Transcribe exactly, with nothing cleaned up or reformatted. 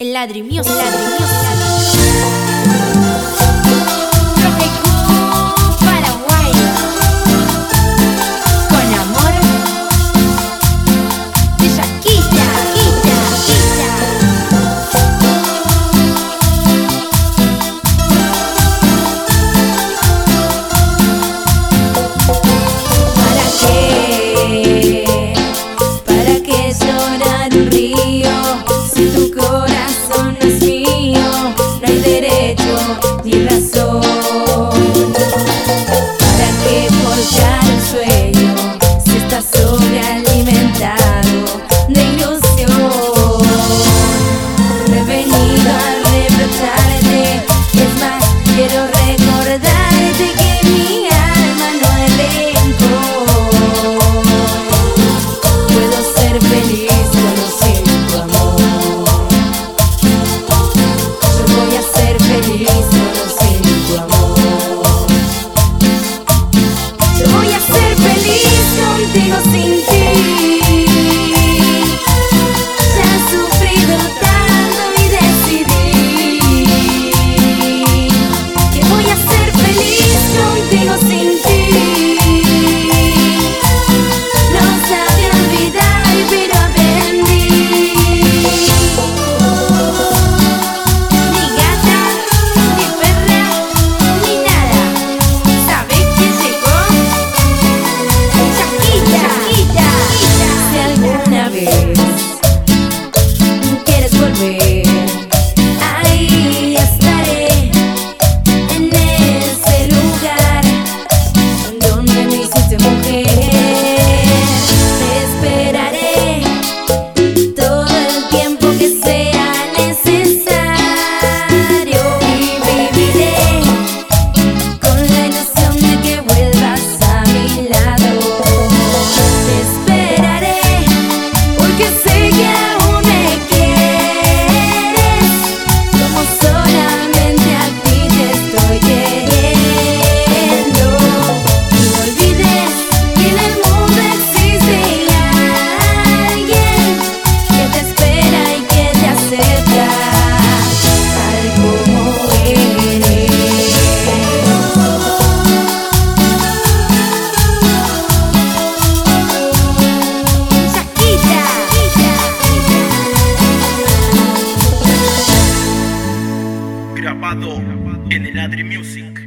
El Ladri Music, el Ladri Music. Paraguay. Con amor. De Yaquita, Quita, Quita. ¿Para qué? ¿Para qué llorar un río? Si tu corazón no es mío, no hay derecho ni razón. ¿Para qué forjar un sueño si estás sobrealimentado de ilusión? No he venido a reprocharte, es más, quiero recordarte que mi alma no es rencor. Puedo ser feliz solo sin tu amor. Yo voy a ser feliz solo sin tu amor. Yo voy a ser feliz contigo sin ti. Ya he sufrido tanto y decidí que voy a ser feliz contigo sin ti. No sabía olvidar, pero aprendí. Ni gata, ni perra, ni nada. ¿Sabes quién llegó? Yaquita, Yaquita. Si alguna vez quieres volver, ahí estaré, en ese lugar donde me hiciste mujer. Te esperaré todo el tiempo que sea necesario y viviré con la ilusión de que vuelvas a mi lado. Te esperaré porque sé que aún me quieres como solamente a ti te estoy queriendo. Y no olvides que en el mundo existe alguien que te espera y que te acepta tal como eres. Yaquita, Grabado en el Ladri Music.